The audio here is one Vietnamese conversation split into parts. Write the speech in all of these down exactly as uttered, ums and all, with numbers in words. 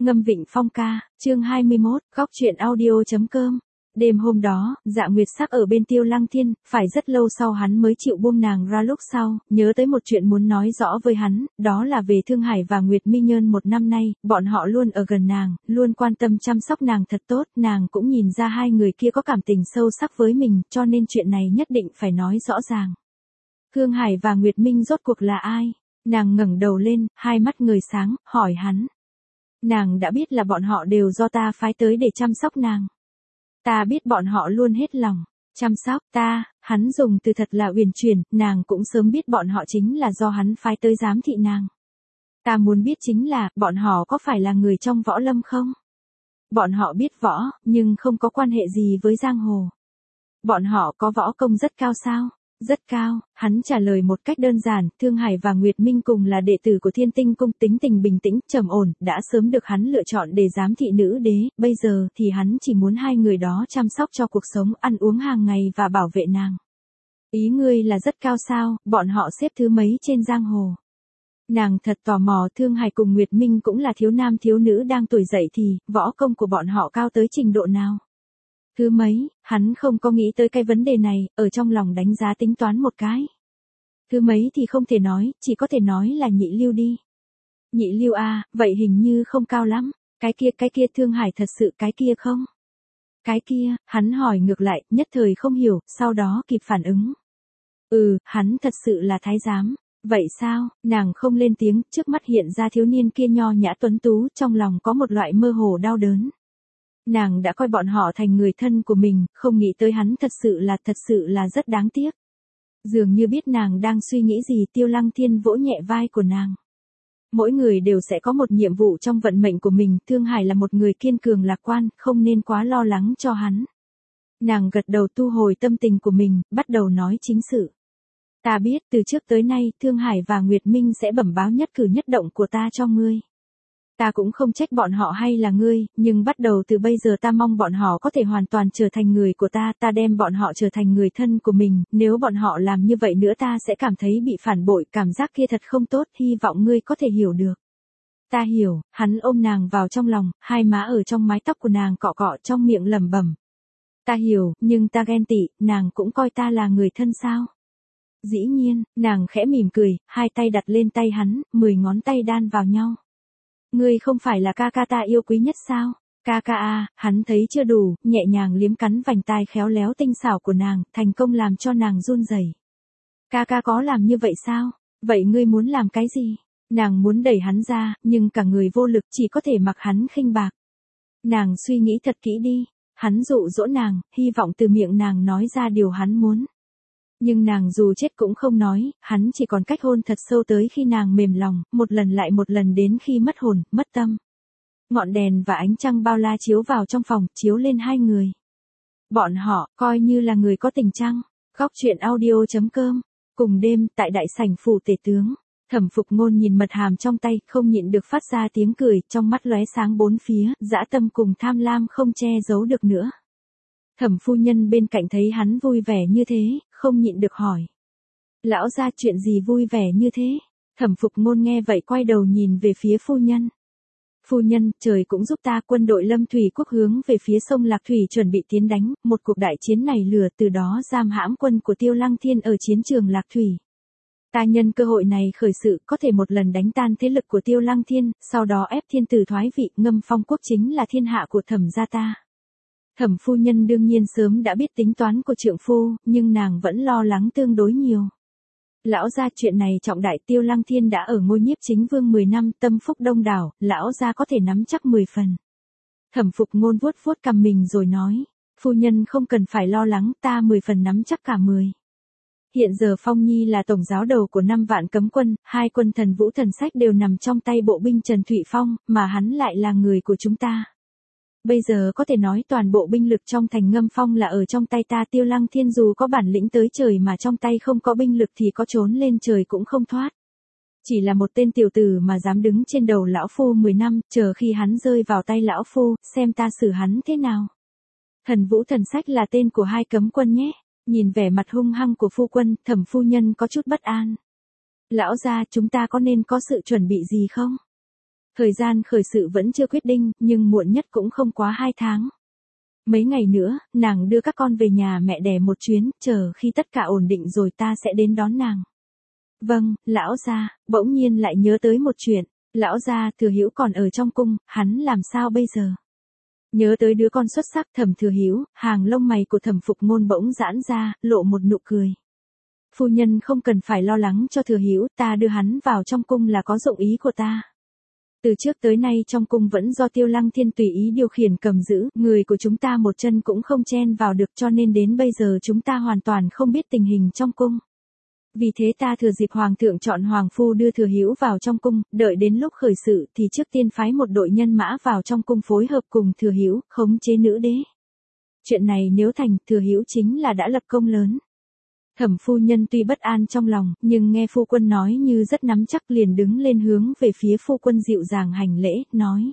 Ngâm Vịnh Phong ca, chương hai mươi mốt, góc chuyện audio.com. Đêm hôm đó, Dạ Nguyệt Sắc ở bên Tiêu Lăng Thiên, phải rất lâu sau hắn mới chịu buông nàng ra. Lúc sau, nhớ tới một chuyện muốn nói rõ với hắn, đó là về Thương Hải và Nguyệt Mi Nhơn. Một năm nay, bọn họ luôn ở gần nàng, luôn quan tâm chăm sóc nàng thật tốt, nàng cũng nhìn ra hai người kia có cảm tình sâu sắc với mình, cho nên chuyện này nhất định phải nói rõ ràng. Thương Hải và Nguyệt Minh rốt cuộc là ai? Nàng ngẩng đầu lên, hai mắt ngời sáng, hỏi hắn. Nàng đã biết là bọn họ đều do ta phái tới để chăm sóc nàng. Ta biết bọn họ luôn hết lòng chăm sóc ta. Hắn dùng từ thật là uyển chuyển, nàng cũng sớm biết bọn họ chính là do hắn phái tới giám thị nàng. Ta muốn biết chính là, bọn họ có phải là người trong võ lâm không? Bọn họ biết võ, nhưng không có quan hệ gì với giang hồ. Bọn họ có võ công rất cao sao? Rất cao, hắn trả lời một cách đơn giản. Thương Hải và Nguyệt Minh cùng là đệ tử của Thiên Tinh Cung, tính tình bình tĩnh, trầm ổn, đã sớm được hắn lựa chọn để giám thị nữ đế, bây giờ thì hắn chỉ muốn hai người đó chăm sóc cho cuộc sống, ăn uống hàng ngày và bảo vệ nàng. Ý ngươi là rất cao sao? Bọn họ xếp thứ mấy trên giang hồ? Nàng thật tò mò. Thương Hải cùng Nguyệt Minh cũng là thiếu nam thiếu nữ đang tuổi dậy thì, võ công của bọn họ cao tới trình độ nào? Thứ mấy, hắn không có nghĩ tới cái vấn đề này, ở trong lòng đánh giá tính toán một cái. Thứ mấy thì không thể nói, chỉ có thể nói là nhị lưu đi. Nhị lưu à, vậy hình như không cao lắm. Cái kia, cái kia Thương Hải thật sự cái kia không? Cái kia, hắn hỏi ngược lại, nhất thời không hiểu, sau đó kịp phản ứng. Ừ, hắn thật sự là thái giám. Vậy sao? Nàng không lên tiếng, trước mắt hiện ra thiếu niên kia nho nhã tuấn tú, trong lòng có một loại mơ hồ đau đớn. Nàng đã coi bọn họ thành người thân của mình, không nghĩ tới hắn thật sự là thật sự là rất đáng tiếc. Dường như biết nàng đang suy nghĩ gì, Tiêu Lăng Thiên vỗ nhẹ vai của nàng. Mỗi người đều sẽ có một nhiệm vụ trong vận mệnh của mình, Thương Hải là một người kiên cường lạc quan, không nên quá lo lắng cho hắn. Nàng gật đầu tu hồi tâm tình của mình, bắt đầu nói chính sự. Ta biết từ trước tới nay, Thương Hải và Nguyệt Minh sẽ bẩm báo nhất cử nhất động của ta cho ngươi. Ta cũng không trách bọn họ hay là ngươi, nhưng bắt đầu từ bây giờ ta mong bọn họ có thể hoàn toàn trở thành người của ta, ta đem bọn họ trở thành người thân của mình, nếu bọn họ làm như vậy nữa ta sẽ cảm thấy bị phản bội, cảm giác kia thật không tốt, hy vọng ngươi có thể hiểu được. Ta hiểu. Hắn ôm nàng vào trong lòng, hai má ở trong mái tóc của nàng cọ cọ, trong miệng lẩm bẩm. Ta hiểu, nhưng ta ghen tị, nàng cũng coi ta là người thân sao? Dĩ nhiên. Nàng khẽ mỉm cười, hai tay đặt lên tay hắn, mười ngón tay đan vào nhau. Ngươi không phải là ca ca ta yêu quý nhất sao? Ca ca à, hắn thấy chưa đủ, nhẹ nhàng liếm cắn vành tai khéo léo tinh xảo của nàng, thành công làm cho nàng run rẩy. Ca ca có làm như vậy sao? Vậy ngươi muốn làm cái gì? Nàng muốn đẩy hắn ra, nhưng cả người vô lực, chỉ có thể mặc hắn khinh bạc. Nàng suy nghĩ thật kỹ đi. Hắn dụ dỗ nàng, hy vọng từ miệng nàng nói ra điều hắn muốn. Nhưng nàng dù chết cũng không nói, hắn chỉ còn cách hôn thật sâu tới khi nàng mềm lòng, một lần lại một lần đến khi mất hồn, mất tâm. Ngọn đèn và ánh trăng bao la chiếu vào trong phòng, chiếu lên hai người. Bọn họ, coi như là người có tình trăng. Góc chuyện audio.com. Cùng đêm, tại đại sảnh phủ tể tướng, Thẩm Phục Ngôn nhìn mật hàm trong tay, không nhịn được phát ra tiếng cười, trong mắt lóe sáng bốn phía, dã tâm cùng tham lam không che giấu được nữa. Thẩm phu nhân bên cạnh thấy hắn vui vẻ như thế, không nhịn được hỏi. Lão gia chuyện gì vui vẻ như thế? Thẩm Phục Ngôn nghe vậy quay đầu nhìn về phía phu nhân. Phu nhân, trời cũng giúp ta, quân đội Lâm Thủy Quốc hướng về phía sông Lạc Thủy chuẩn bị tiến đánh, một cuộc đại chiến này lừa từ đó giam hãm quân của Tiêu Lăng Thiên ở chiến trường Lạc Thủy. Ta nhân cơ hội này khởi sự, có thể một lần đánh tan thế lực của Tiêu Lăng Thiên, sau đó ép thiên tử thoái vị, Ngâm Phong quốc chính là thiên hạ của Thẩm gia ta. Thẩm phu nhân đương nhiên sớm đã biết tính toán của trượng phu, nhưng nàng vẫn lo lắng tương đối nhiều. Lão gia chuyện này trọng đại, Tiêu Lăng Thiên đã ở ngôi nhiếp chính vương mười năm, tâm phúc đông đảo, lão gia có thể nắm chắc mười phần. Thẩm Phục Ngôn vuốt vuốt cằm mình rồi nói, phu nhân không cần phải lo lắng, ta mười phần nắm chắc cả mười. Hiện giờ Phong Nhi là tổng giáo đầu của năm vạn cấm quân, hai quân Thần Vũ Thần Sách đều nằm trong tay bộ binh Trần Thụy Phong, mà hắn lại là người của chúng ta. Bây giờ có thể nói toàn bộ binh lực trong thành Ngâm Phong là ở trong tay ta. Tiêu Lăng Thiên dù có bản lĩnh tới trời mà trong tay không có binh lực thì có trốn lên trời cũng không thoát. Chỉ là một tên tiểu tử mà dám đứng trên đầu lão phu mười năm, chờ khi hắn rơi vào tay lão phu, xem ta xử hắn thế nào. Thần Vũ Thần Sách là tên của hai cấm quân nhé. Nhìn vẻ mặt hung hăng của phu quân, Thẩm phu nhân có chút bất an. Lão gia, chúng ta có nên có sự chuẩn bị gì không? Thời gian khởi sự vẫn chưa quyết định, nhưng muộn nhất cũng không quá hai tháng. Mấy ngày nữa, nàng đưa các con về nhà mẹ đẻ một chuyến, chờ khi tất cả ổn định rồi ta sẽ đến đón nàng. Vâng, lão gia, bỗng nhiên lại nhớ tới một chuyện. Lão gia, Thừa Hữu còn ở trong cung, hắn làm sao bây giờ? Nhớ tới đứa con xuất sắc Thẩm Thừa Hữu, hàng lông mày của Thẩm Phục Ngôn bỗng giãn ra, lộ một nụ cười. Phu nhân không cần phải lo lắng cho Thừa Hữu, ta đưa hắn vào trong cung là có dụng ý của ta. Từ trước tới nay trong cung vẫn do Tiêu Lăng Thiên tùy ý điều khiển cầm giữ, người của chúng ta một chân cũng không chen vào được, cho nên đến bây giờ chúng ta hoàn toàn không biết tình hình trong cung. Vì thế ta thừa dịp hoàng thượng chọn hoàng phu đưa Thừa Hữu vào trong cung, đợi đến lúc khởi sự thì trước tiên phái một đội nhân mã vào trong cung phối hợp cùng Thừa Hữu, khống chế nữ đế. Chuyện này nếu thành, Thừa Hữu chính là đã lập công lớn. Thẩm phu nhân tuy bất an trong lòng, nhưng nghe phu quân nói như rất nắm chắc, liền đứng lên hướng về phía phu quân dịu dàng hành lễ, nói.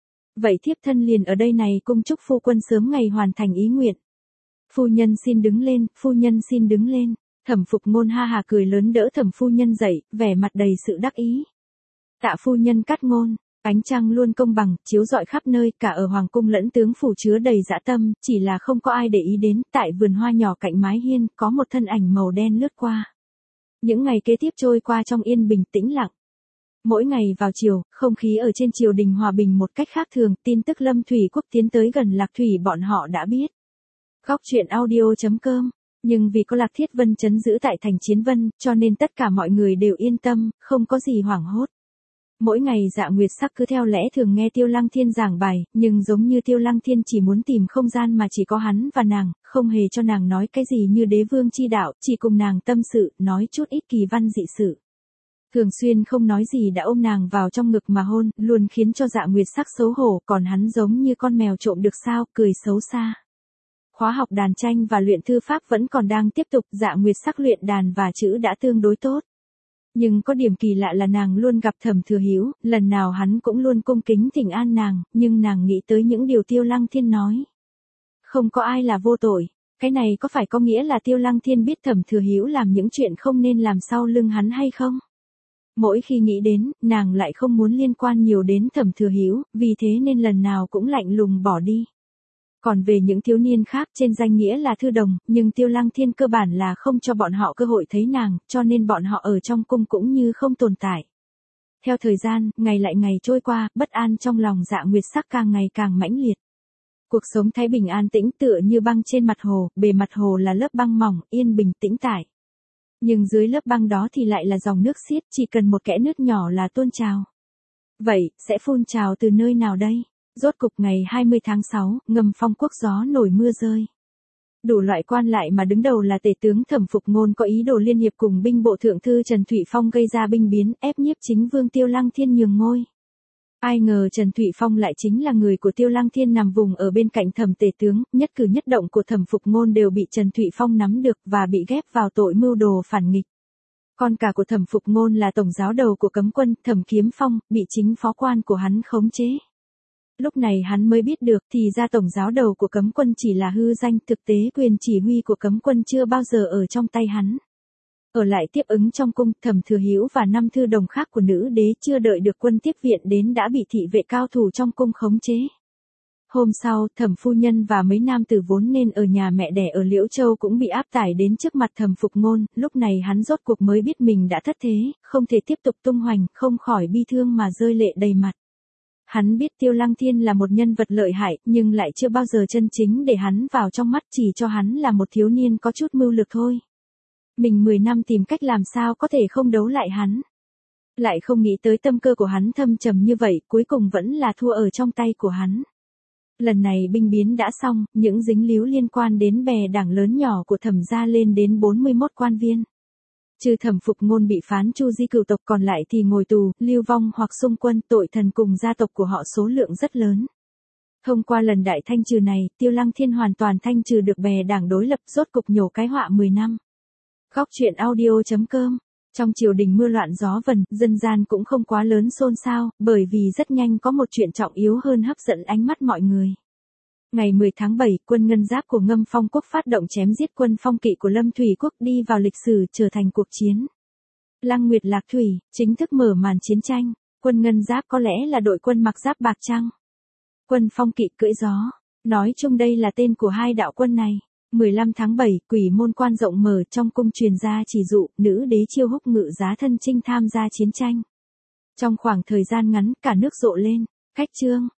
Vậy thiếp thân liền ở đây này cung chúc phu quân sớm ngày hoàn thành ý nguyện. Phu nhân xin đứng lên, phu nhân xin đứng lên. Thẩm Phục Ngôn ha hà cười lớn đỡ thẩm phu nhân dậy, vẻ mặt đầy sự đắc ý. Tạ phu nhân cắt ngôn. Ánh trăng luôn công bằng, chiếu rọi khắp nơi, cả ở hoàng cung lẫn tướng phủ chứa đầy dã tâm, chỉ là không có ai để ý đến, tại vườn hoa nhỏ cạnh mái hiên, có một thân ảnh màu đen lướt qua. Những ngày kế tiếp trôi qua trong yên bình tĩnh lặng. Mỗi ngày vào chiều, không khí ở trên triều đình hòa bình một cách khác thường, tin tức Lâm Thủy Quốc tiến tới gần Lạc Thủy bọn họ đã biết. Góc truyện audio chấm com. Nhưng vì có Lạc Thiết Vân trấn giữ tại thành Chiến Vân, cho nên tất cả mọi người đều yên tâm, không có gì hoảng hốt. Mỗi ngày Dạ Nguyệt Sắc cứ theo lẽ thường nghe Tiêu Lăng Thiên giảng bài, nhưng giống như Tiêu Lăng Thiên chỉ muốn tìm không gian mà chỉ có hắn và nàng, không hề cho nàng nói cái gì như đế vương chi đạo, chỉ cùng nàng tâm sự, nói chút ít kỳ văn dị sự. Thường xuyên không nói gì đã ôm nàng vào trong ngực mà hôn, luôn khiến cho Dạ Nguyệt Sắc xấu hổ, còn hắn giống như con mèo trộm được sao, cười xấu xa. Khóa học đàn tranh và luyện thư pháp vẫn còn đang tiếp tục, Dạ Nguyệt Sắc luyện đàn và chữ đã tương đối tốt. Nhưng có điểm kỳ lạ là nàng luôn gặp Thẩm Thừa Hữu, lần nào hắn cũng luôn cung kính thỉnh an nàng, nhưng nàng nghĩ tới những điều Tiêu Lăng Thiên nói. Không có ai là vô tội, cái này có phải có nghĩa là Tiêu Lăng Thiên biết Thẩm Thừa Hữu làm những chuyện không nên làm sau lưng hắn hay không? Mỗi khi nghĩ đến, nàng lại không muốn liên quan nhiều đến Thẩm Thừa Hữu, vì thế nên lần nào cũng lạnh lùng bỏ đi. Còn về những thiếu niên khác trên danh nghĩa là thư đồng, nhưng Tiêu Lăng Thiên cơ bản là không cho bọn họ cơ hội thấy nàng, cho nên bọn họ ở trong cung cũng như không tồn tại. Theo thời gian, ngày lại ngày trôi qua, bất an trong lòng Dạ Nguyệt Sắc càng ngày càng mãnh liệt. Cuộc sống thái bình an tĩnh tựa như băng trên mặt hồ, bề mặt hồ là lớp băng mỏng, yên bình tĩnh tại. Nhưng dưới lớp băng đó thì lại là dòng nước xiết, chỉ cần một kẽ nước nhỏ là tuôn trào. Vậy, sẽ phun trào từ nơi nào đây? Rốt cục ngày hai mươi tháng sáu, Ngầm Phong quốc gió nổi mưa rơi. Đủ loại quan lại mà đứng đầu là tể tướng Thẩm Phục Ngôn có ý đồ liên hiệp cùng binh bộ thượng thư Trần Thụy Phong gây ra binh biến, ép nhiếp chính vương Tiêu Lăng Thiên nhường ngôi. Ai ngờ Trần Thụy Phong lại chính là người của Tiêu Lăng Thiên nằm vùng ở bên cạnh Thẩm tể tướng, nhất cử nhất động của Thẩm Phục Ngôn đều bị Trần Thụy Phong nắm được và bị ghép vào tội mưu đồ phản nghịch. Con cả của Thẩm Phục Ngôn là tổng giáo đầu của cấm quân, Thẩm Kiếm Phong, bị chính phó quan của hắn khống chế. Lúc này hắn mới biết được thì ra tổng giáo đầu của cấm quân chỉ là hư danh, thực tế quyền chỉ huy của cấm quân chưa bao giờ ở trong tay hắn. Ở lại tiếp ứng trong cung, Thẩm Thừa Hữu và năm thư đồng khác của nữ đế chưa đợi được quân tiếp viện đến đã bị thị vệ cao thủ trong cung khống chế. Hôm sau, Thẩm phu nhân và mấy nam tử vốn nên ở nhà mẹ đẻ ở Liễu Châu cũng bị áp tải đến trước mặt Thẩm Phục Ngôn, lúc này hắn rốt cuộc mới biết mình đã thất thế, không thể tiếp tục tung hoành, không khỏi bi thương mà rơi lệ đầy mặt. Hắn biết Tiêu Lăng Thiên là một nhân vật lợi hại, nhưng lại chưa bao giờ chân chính để hắn vào trong mắt, chỉ cho hắn là một thiếu niên có chút mưu lược thôi. Mình mười năm tìm cách làm sao có thể không đấu lại hắn. Lại không nghĩ tới tâm cơ của hắn thâm trầm như vậy, cuối cùng vẫn là thua ở trong tay của hắn. Lần này binh biến đã xong, những dính líu liên quan đến bè đảng lớn nhỏ của Thẩm gia lên đến bốn mươi mốt quan viên. Trừ Thẩm Phục Ngôn bị phán tru di cửu tộc, còn lại thì ngồi tù, lưu vong hoặc xung quân, tội thần cùng gia tộc của họ số lượng rất lớn. Thông qua lần đại thanh trừ này, Tiêu Lăng Thiên hoàn toàn thanh trừ được bè đảng đối lập, rốt cục nhổ cái họa mười năm. Góc truyện audio chấm com. Trong triều đình mưa loạn gió vần, dân gian cũng không quá lớn xôn xao, bởi vì rất nhanh có một chuyện trọng yếu hơn hấp dẫn ánh mắt mọi người. Ngày mười tháng bảy, quân Ngân Giáp của Ngâm Phong quốc phát động chém giết quân Phong Kỵ của Lâm Thủy quốc, đi vào lịch sử trở thành cuộc chiến Lăng Nguyệt Lạc Thủy, chính thức mở màn chiến tranh. Quân ngân giáp có lẽ là đội quân mặc giáp bạc chăng? Quân phong kỵ cưỡi gió. Nói chung đây là tên của hai đạo quân này. mười lăm tháng bảy, quỷ môn quan rộng mở, trong cung truyền ra chỉ dụ, nữ đế Chiêu Húc ngự giá thân chinh tham gia chiến tranh. Trong khoảng thời gian ngắn, cả nước rộ lên. Khách chương.